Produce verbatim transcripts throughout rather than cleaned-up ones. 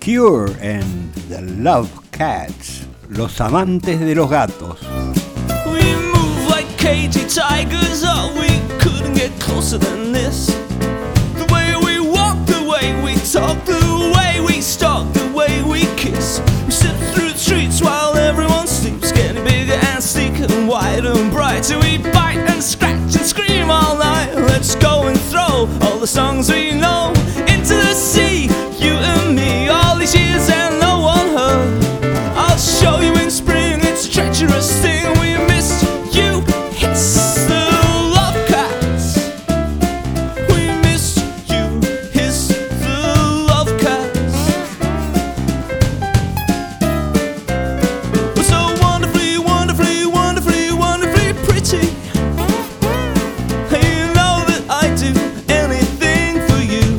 Cure and the Love Cats, los amantes de los gatos. We move like cagey tigers, oh, we couldn't get closer than this. The way we walk, the way we talk, the way we stalk, the way we kiss. We step through the streets while everyone sleeps, getting bigger and sleeker and wider and brighter. We bite and scratch and scream all night. Let's go and throw all the songs we know into the sea, you and me. All these years and no one heard. I'll show you in spring, it's a treacherous thing. We missed you, it's the Love Cats. We missed you, it's the Love Cats. We're so wonderfully, wonderfully, wonderfully, wonderfully pretty. You know that I do anything for you.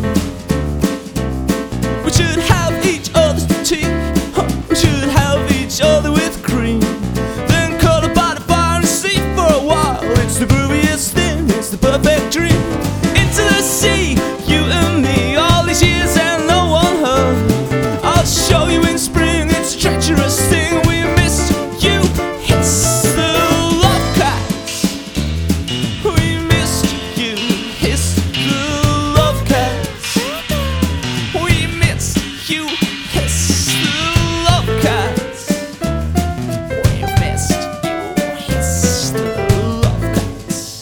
We should have each other's tea. We should have each other with cream. Then cuddle by the fire and sleep for a while. It's the grooviest thing, it's the perfect dream. Into the sea, you and me. All these years and no one heard. I'll show you in spring, it's a treacherous thing. We missed you, it's the Love Cats. We missed you, it's the Love Cats. We missed you, it's the Love Cats. We missed you, it's the Love Cats.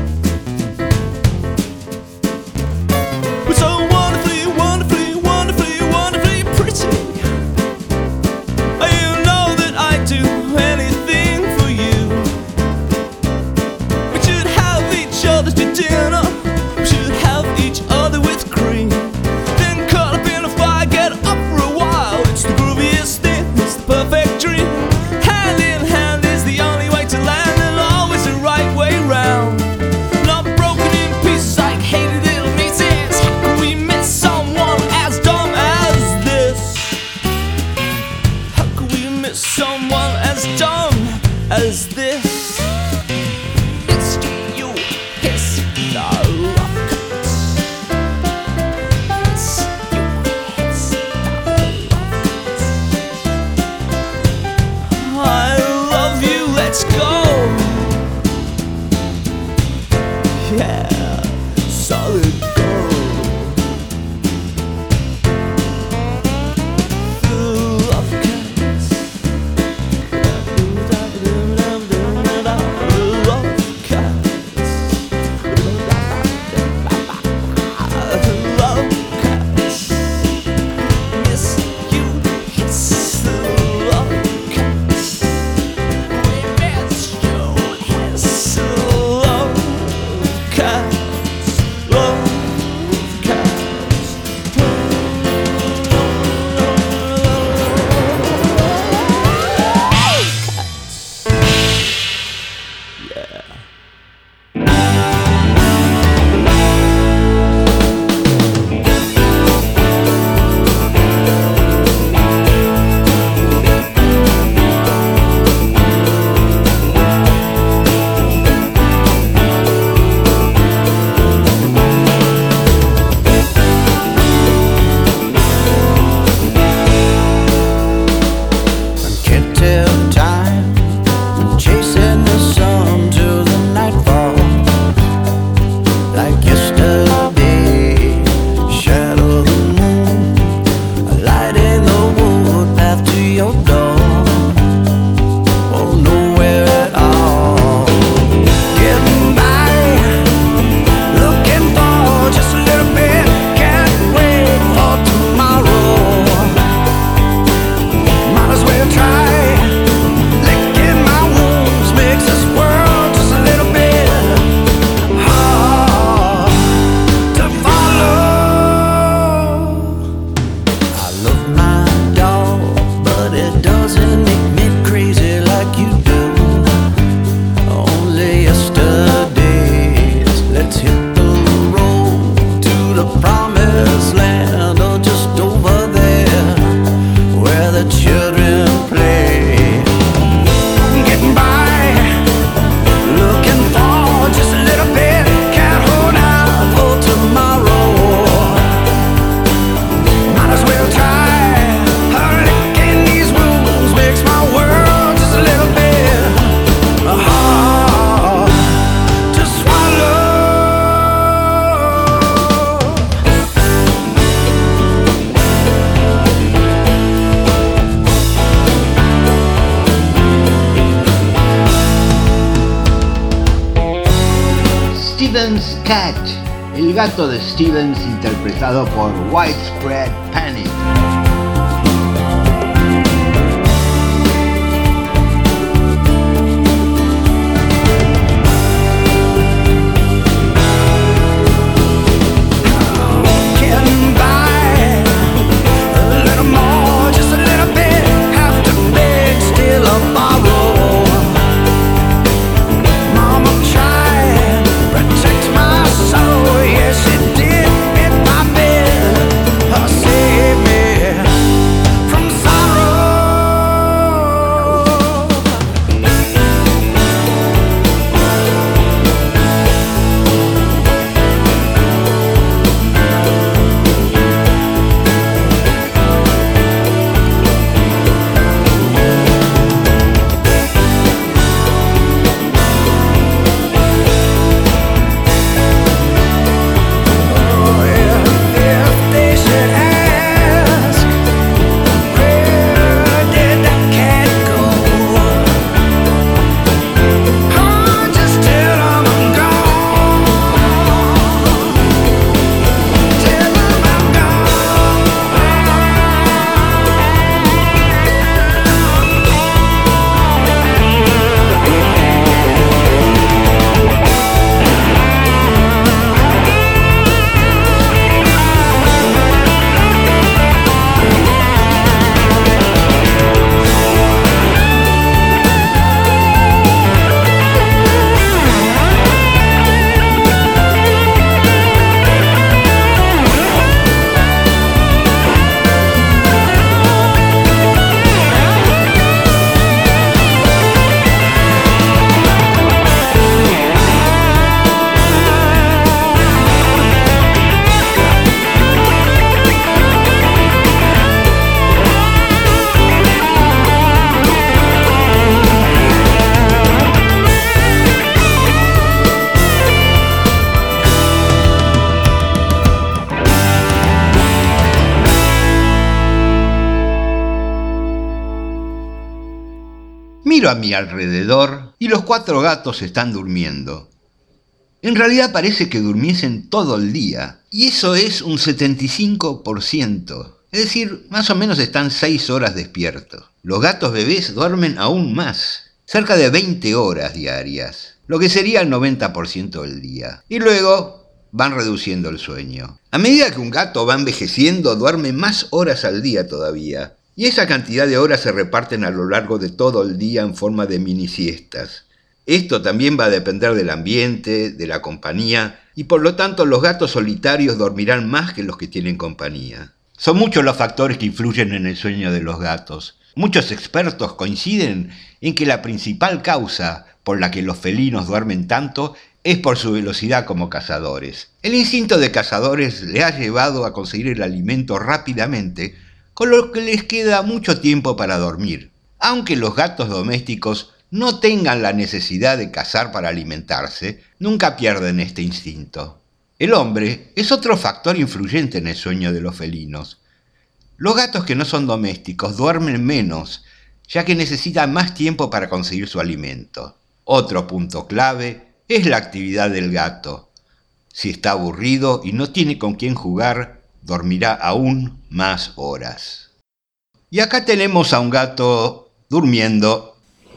We're so wonderfully, wonderfully, wonderfully, wonderfully pretty. You know that I do anything for you. We should have each other to dinner. We should have each other with cream. Then cut up in a fire, get up for a while. It's the grooviest thing, it's the perfect dream. Hand in hand is the only way to land, and always the right way round. Not broken in pieces like hated little pieces. How can we miss someone as dumb as this? How can we miss someone as dumb as this? Missed you, it's the Love Cats. Miss you, it's the Love Cats. I love you, let's go. Yeah, solid gold. The Love Cats. The Love Cats. The Love Cats. Miss you, it's the Love Cats. We miss you, it's the Love Cats. Love Stevens Cat, el gato de Stevens interpretado por Widespread Panic. Miro a mi alrededor y los cuatro gatos están durmiendo. En realidad parece que durmiesen todo el día, y eso es un setenta y cinco por ciento. Es decir, más o menos están seis horas despiertos. Los gatos bebés duermen aún más, cerca de veinte horas diarias, lo que sería el noventa por ciento del día. Y luego van reduciendo el sueño. A medida que un gato va envejeciendo, duerme más horas al día todavía. Y esa cantidad de horas se reparten a lo largo de todo el día en forma de mini siestas. Esto también va a depender del ambiente, de la compañía, y por lo tanto los gatos solitarios dormirán más que los que tienen compañía. Son muchos los factores que influyen en el sueño de los gatos. Muchos expertos coinciden en que la principal causa por la que los felinos duermen tanto es por su velocidad como cazadores. El instinto de cazadores les ha llevado a conseguir el alimento rápidamente, con lo que les queda mucho tiempo para dormir. Aunque los gatos domésticos no tengan la necesidad de cazar para alimentarse, nunca pierden este instinto. El hombre es otro factor influyente en el sueño de los felinos. Los gatos que no son domésticos duermen menos, ya que necesitan más tiempo para conseguir su alimento. Otro punto clave es la actividad del gato. Si está aburrido y no tiene con quién jugar, dormirá aún más horas. Y acá tenemos a un gato durmiendo.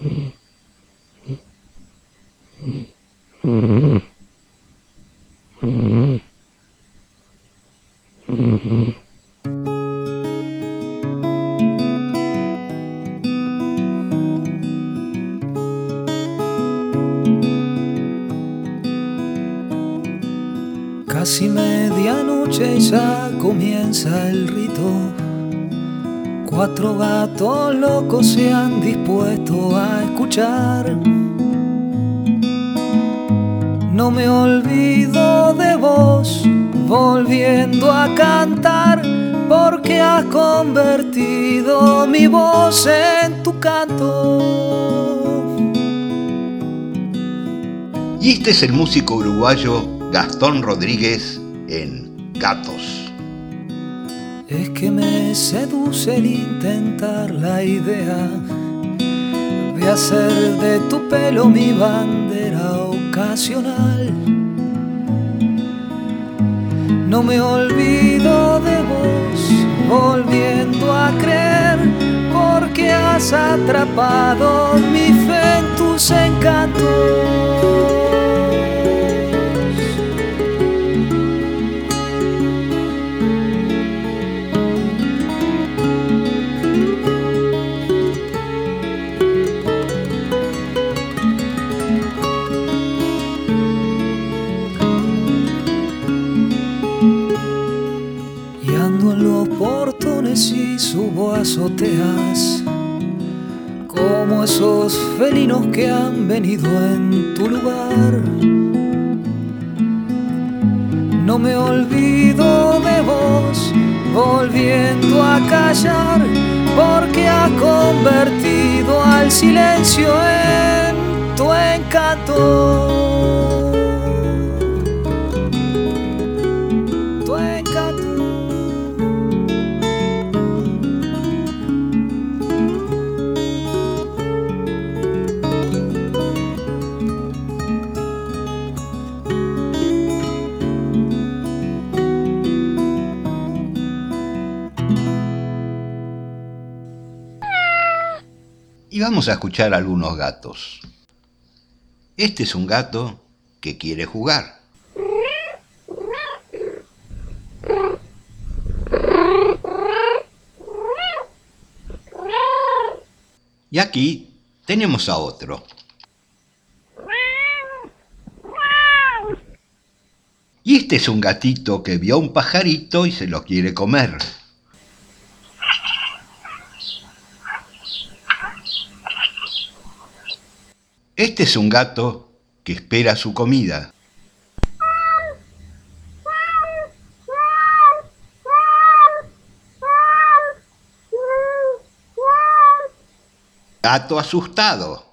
Casi medianoche y ya comienza el rito. Cuatro gatos locos se han dispuesto a escuchar. No me olvido de vos, volviendo a cantar, porque has convertido mi voz en tu canto. Y este es el músico uruguayo Gastón Rodríguez en Gatos. Es que me seduce el intentar la idea de hacer de tu pelo mi bandera ocasional. No me olvido de vos, volviendo a creer, porque has atrapado mi fe en tus encantos. Y subo a azoteas como esos felinos que han venido en tu lugar. No me olvido de vos, volviendo a callar, porque has convertido al silencio en tu encanto. Y vamos a escuchar algunos gatos. Este es un gato que quiere jugar. Y aquí tenemos a otro. Y este es un gatito que vio a un pajarito y se lo quiere comer. Este es un gato que espera su comida. Gato asustado.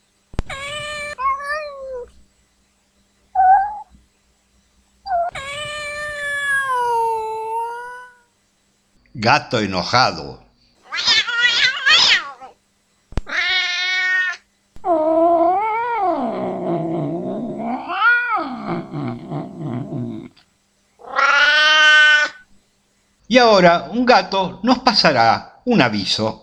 Gato enojado. Y ahora un gato nos pasará un aviso.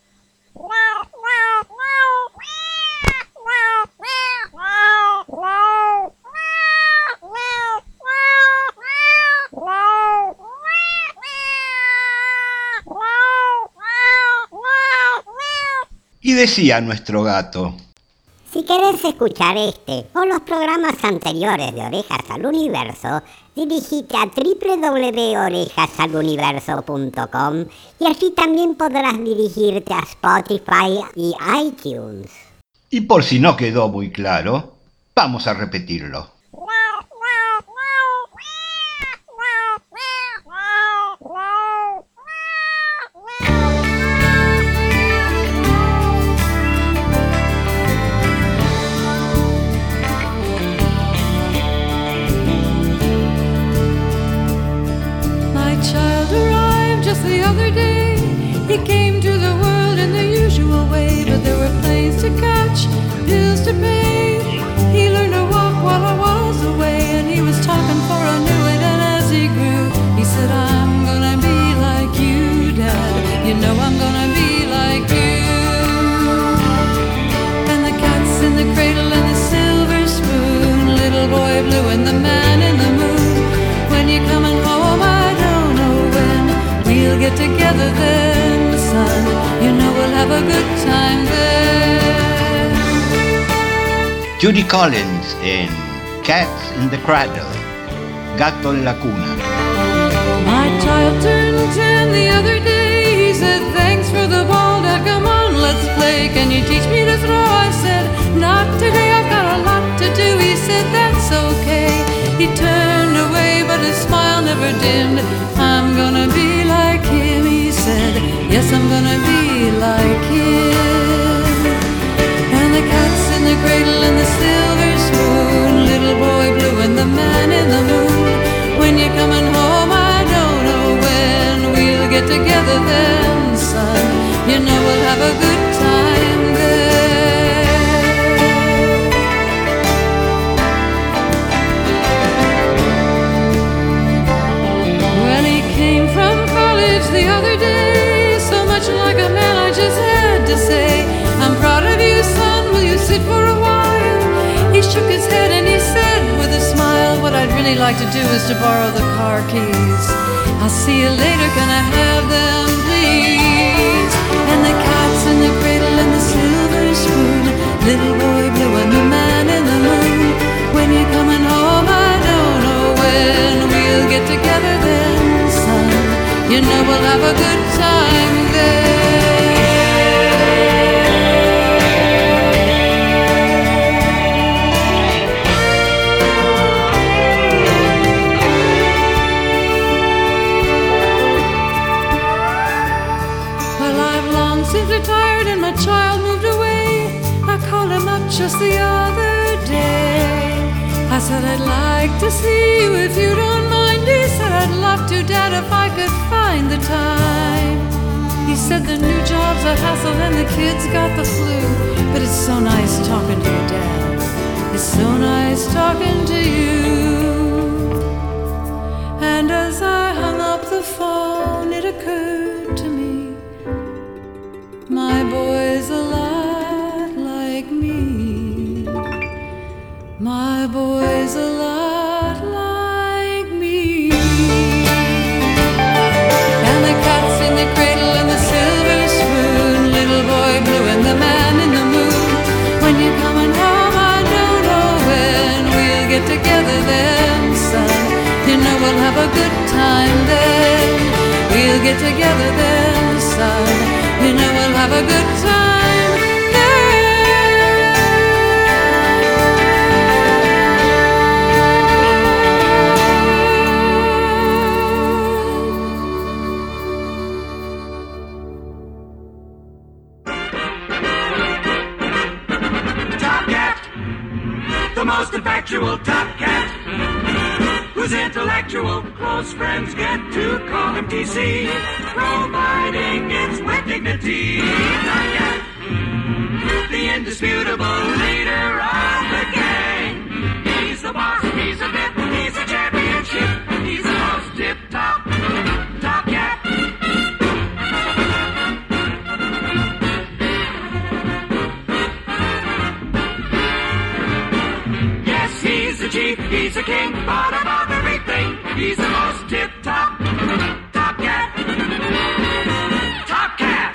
Y decía nuestro gato: si querés escuchar este o los programas anteriores de Orejas al Universo, dirigite a doble u doble u doble u punto orejas al universo punto com y allí también podrás dirigirte a Spotify y iTunes. Y por si no quedó muy claro, vamos a repetirlo. The other day, he came to the world in the usual way, but there were planes to catch, bills to pay. He learned to walk while I was away, and he was talking for I knew it. And as he grew, he said, I'm gonna be like you, Dad. You know I'm gonna be like you. And the cat's in the cradle and the silver spoon, little boy blue and the man in the moon. When you're coming home, I don't know when we'll get together then, son. You know we'll have a good time then. Judy Collins en Cats in the Cradle, Gato en la cuna. My child turned ten the other day. He said, thanks for the ball, Dad, come on, let's play. Can you teach me to throw? I said, not today, I've got a lot to do. He said, that's okay. He turned away, but his smile never dimmed. I'm gonna be like him, he said. Yes, I'm gonna be like him. And the cat's in the cradle and the silver spoon, little boy blue and the man in the moon. When you're coming home, I don't know when we'll get together then, son. You know we'll have a good time there. to say, I'm proud of you, son, will you sit for a while? He shook his head and he said with a smile, what I'd really like to do is to borrow the car keys. I'll see you later, can I have them, please? And the cat's in the cradle and the silver spoon, little boy blue and the man in the moon. When you're coming home, I don't know when we'll get together then, son. You know we'll have a good time then. Well, I've long since retired and my child moved away. I called him up just the other day. I said I'd like to see you if you don't mind. He said I'd love to, Dad, if I could find the time. He said the new job's a hassle and the kids got the flu, but it's so nice talking to you, Dad. It's so nice talking to you. And as I hung up the phone, it occurred to me, my boy's a lot like me. My boy's a lot like me. And the cat's in the cradle and the silver spoon, little boy blue and the man in the moon. When you're coming home, I don't know when we'll get together then, son. You know we'll have a good time then. We'll get together then, son. You know we'll have a good time. Most effectual top cat, whose intellectual close friends get to call him T C, providing it's with dignity. Top cat, the indisputable leader of the gang. He's the boss, he's a bit, he's a championship, he's the most tip-top top cat. Chief, he's a king, but above everything, he's the most tip-top top cat. Top cat.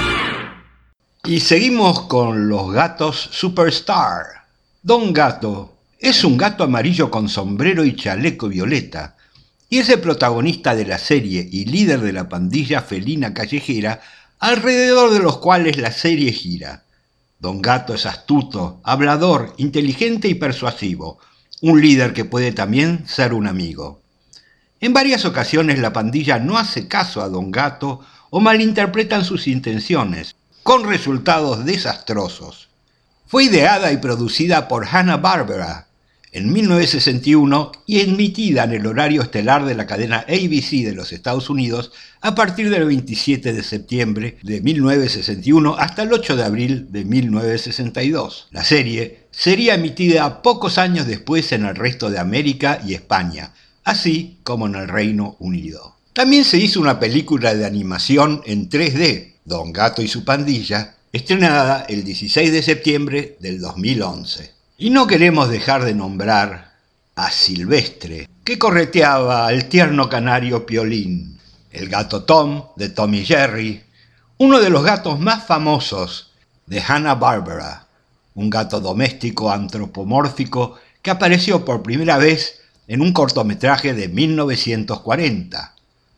Y seguimos con los gatos Superstar. Don Gato es un gato amarillo con sombrero y chaleco violeta, y es el protagonista de la serie y líder de la pandilla felina callejera alrededor de los cuales la serie gira. Don Gato es astuto, hablador, inteligente y persuasivo. Un líder que puede también ser un amigo. En varias ocasiones la pandilla no hace caso a Don Gato o malinterpretan sus intenciones, con resultados desastrosos. Fue ideada y producida por Hanna-Barbera en mil novecientos sesenta y uno y emitida en el horario estelar de la cadena A B C de los Estados Unidos a partir del veintisiete de septiembre de mil novecientos sesenta y uno hasta el ocho de abril de mil novecientos sesenta y dos. La serie sería emitida pocos años después en el resto de América y España, así como en el Reino Unido. También se hizo una película de animación en tres D, Don Gato y su pandilla, estrenada el dieciséis de septiembre del dos mil once. Y no queremos dejar de nombrar a Silvestre, que correteaba al tierno canario Piolín, el gato Tom de Tom y Jerry, uno de los gatos más famosos de Hanna-Barbera, un gato doméstico antropomórfico que apareció por primera vez en un cortometraje de mil novecientos cuarenta.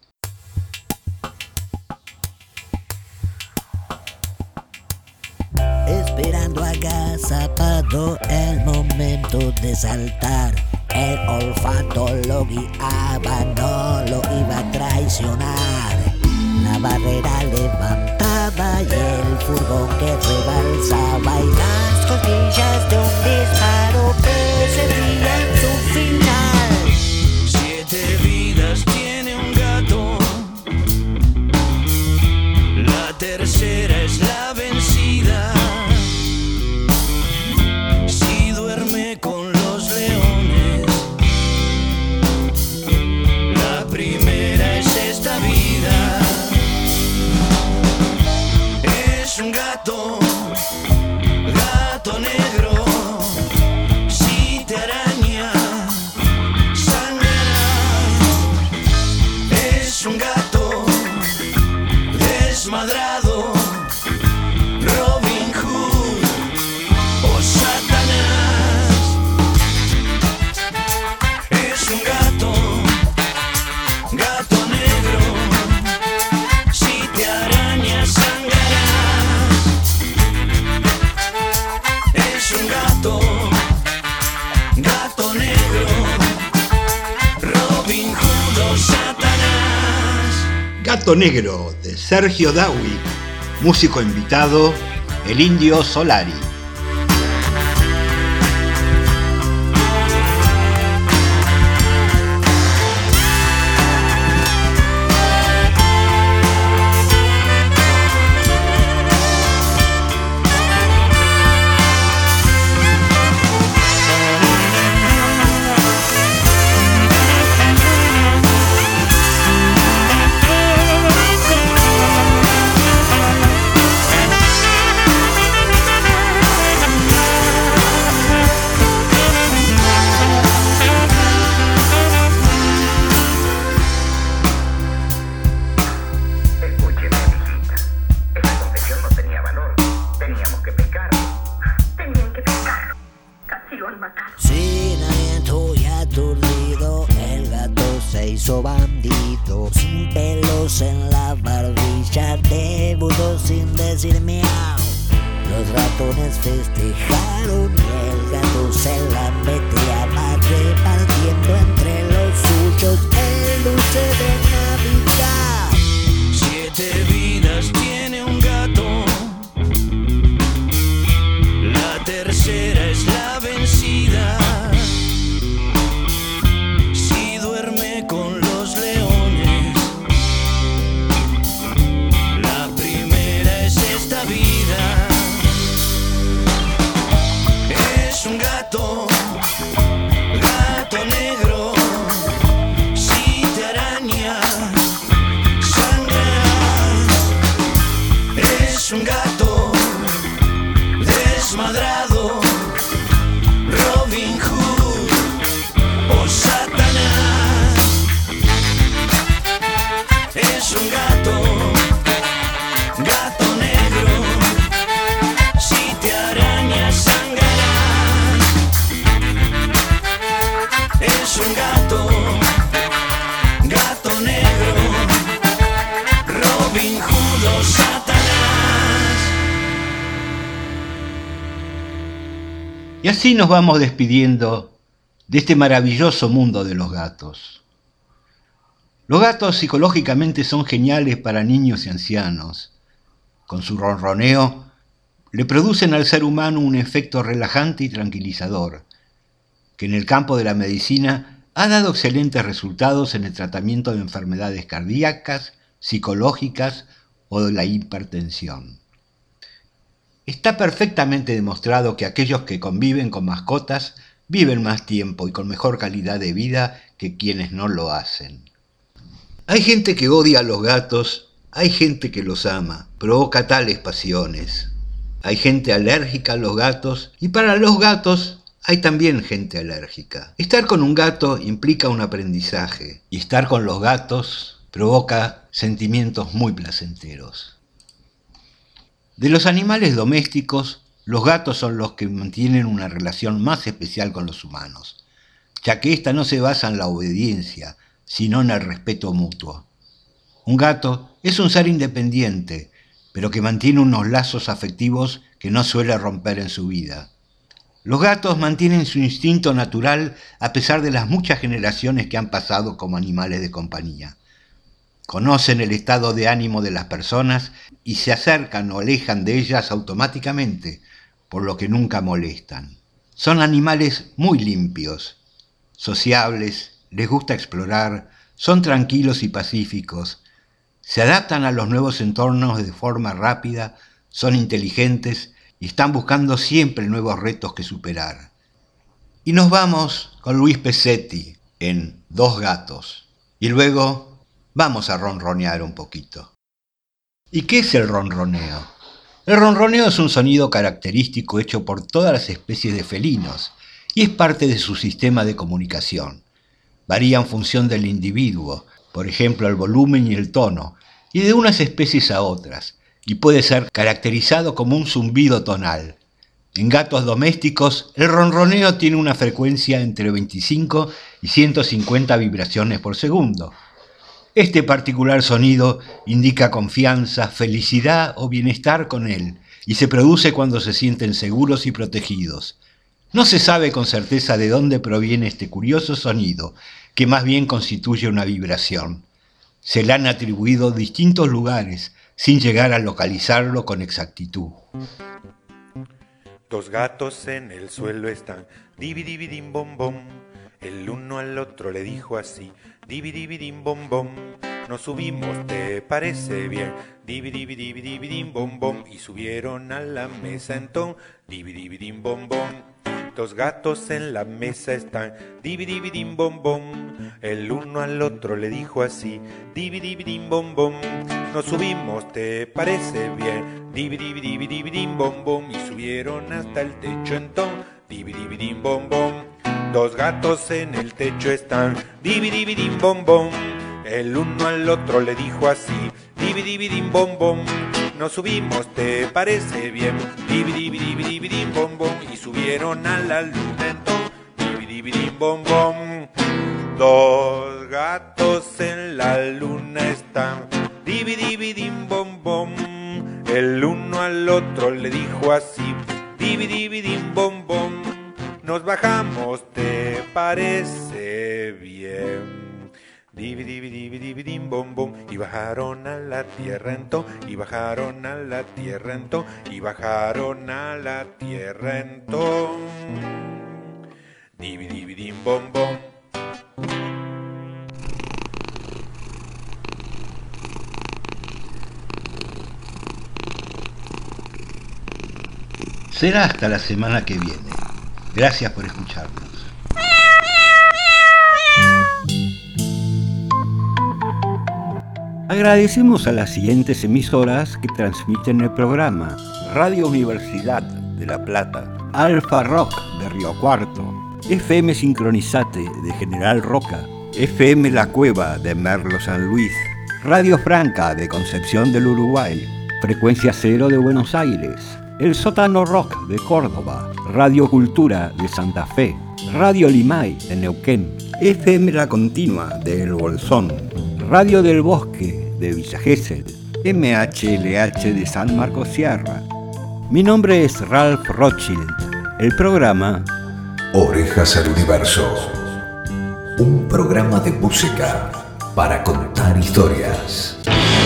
Esperando agazapado el momento de saltar, el olfato lo guiaba, no lo iba a traicionar. La barrera levantada y el furgón que rebalsaba y las costillas de un disparo precedían su final. Siete vidas tiene un gato, la tercera es la vencida. Si duerme con los leones, la primera es esta vida. Es un gato Gato Negro de Sergio Dawi, músico invitado, el Indio Solari. Sin aliento y aturdido, el gato se hizo bandido. Sin pelos en la barbilla, debutó sin decir miau. Los ratones festejaron y el gato se la meteaba, repartiendo entre los suyos el dulce de Navidad. Siete vidas tiene un gato, la tercera es la vencida. Si duerme con los leones, la primera es esta vida. Es un gato, gato negro. Si te araña, sangrarás. Es un gato desmadrado, Robin Hood o Satanás. Es un gato, gato negro. Si te arañas, sangrarás. Es un gato, gato negro, Robin Hood o Satanás. Y así nos vamos despidiendo de este maravilloso mundo de los gatos. Los gatos psicológicamente son geniales para niños y ancianos. Con su ronroneo le producen al ser humano un efecto relajante y tranquilizador, que en el campo de la medicina ha dado excelentes resultados en el tratamiento de enfermedades cardíacas, psicológicas o de la hipertensión. Está perfectamente demostrado que aquellos que conviven con mascotas viven más tiempo y con mejor calidad de vida que quienes no lo hacen. Hay gente que odia a los gatos, hay gente que los ama, provoca tales pasiones. Hay gente alérgica a los gatos y para los gatos hay también gente alérgica. Estar con un gato implica un aprendizaje y estar con los gatos provoca sentimientos muy placenteros. De los animales domésticos, los gatos son los que mantienen una relación más especial con los humanos, ya que ésta no se basa en la obediencia, sino en el respeto mutuo. Un gato es un ser independiente, pero que mantiene unos lazos afectivos que no suele romper en su vida. Los gatos mantienen su instinto natural a pesar de las muchas generaciones que han pasado como animales de compañía. Conocen el estado de ánimo de las personas y se acercan o alejan de ellas automáticamente, por lo que nunca molestan. Son animales muy limpios, sociables, les gusta explorar, son tranquilos y pacíficos, se adaptan a los nuevos entornos de forma rápida, son inteligentes y están buscando siempre nuevos retos que superar. Y nos vamos con Luis Pesetti en Dos gatos. Y luego vamos a ronronear un poquito. ¿Y qué es el ronroneo? El ronroneo es un sonido característico hecho por todas las especies de felinos y es parte de su sistema de comunicación. Varía en función del individuo, por ejemplo el volumen y el tono, y de unas especies a otras, y puede ser caracterizado como un zumbido tonal. En gatos domésticos, el ronroneo tiene una frecuencia entre veinticinco y ciento cincuenta vibraciones por segundo. Este particular sonido indica confianza, felicidad o bienestar con él, y se produce cuando se sienten seguros y protegidos. No se sabe con certeza de dónde proviene este curioso sonido, que más bien constituye una vibración. Se le han atribuido distintos lugares sin llegar a localizarlo con exactitud. Dos gatos en el suelo están, divi divi dim bom bom. El uno al otro le dijo así, divi divi dim bom bom. Nos subimos, ¿te parece bien? Divi divi divi divi dim bom bom. Y subieron a la mesa enton, divi divi dim bom bom. Dos gatos en la mesa están, divi divi dim bom bom. El uno al otro le dijo así, divi divi dim bom bom. Nos subimos, ¿te parece bien? Divi divi divi divi dim bom bom. Y subieron hasta el techo enton, divi divi dim bom bom. Dos gatos en el techo están, divi divi dim bom bom. El uno al otro le dijo así, divi divi dim bom bom. Nos subimos, ¿te parece bien? Divi divi divi divi dim bom bom. Y subieron a la luna entonces, divi divi dim bom bom. Dos gatos en la luna están, divi divi dim bom bom. El uno al otro le dijo así, divi divi dim bom bom. Nos bajamos, ¿te parece bien? Divi divi divi divi dim bom bom. Y bajaron a la tierra ento, y bajaron a la tierra ento, y bajaron a la tierra ento. Divi divi dim bom bom. Será hasta la semana que viene. Gracias por escucharnos. Agradecemos a las siguientes emisoras que transmiten el programa: Radio Universidad de La Plata, Alfa Rock de Río Cuarto, F M Sincronizate de General Roca, F M La Cueva de Merlo San Luis, Radio Franca de Concepción del Uruguay, Frecuencia Cero de Buenos Aires, El Sótano Rock de Córdoba, Radio Cultura de Santa Fe, Radio Limay de Neuquén, F M La Continua de El Bolsón, Radio del Bosque de Villa Gesell, M H L H de San Marcos Sierra. Mi nombre es Ralph Rothschild. El programa Orejas al Universo, un programa de música para contar historias.